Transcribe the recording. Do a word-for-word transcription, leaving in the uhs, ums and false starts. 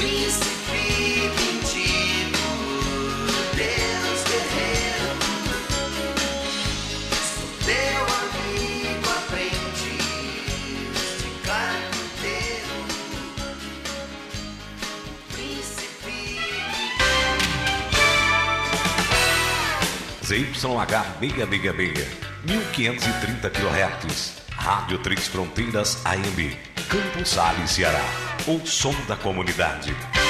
Príncipe bendito, Deus guerreiro, sou teu amigo, aprendiz de carpinteiro. Príncipe Z Y H seiscentos e sessenta e seis, mil quinhentos e trinta quilohertz, Rádio Três Fronteiras A M, Campos Sales, Ceará, o som da comunidade.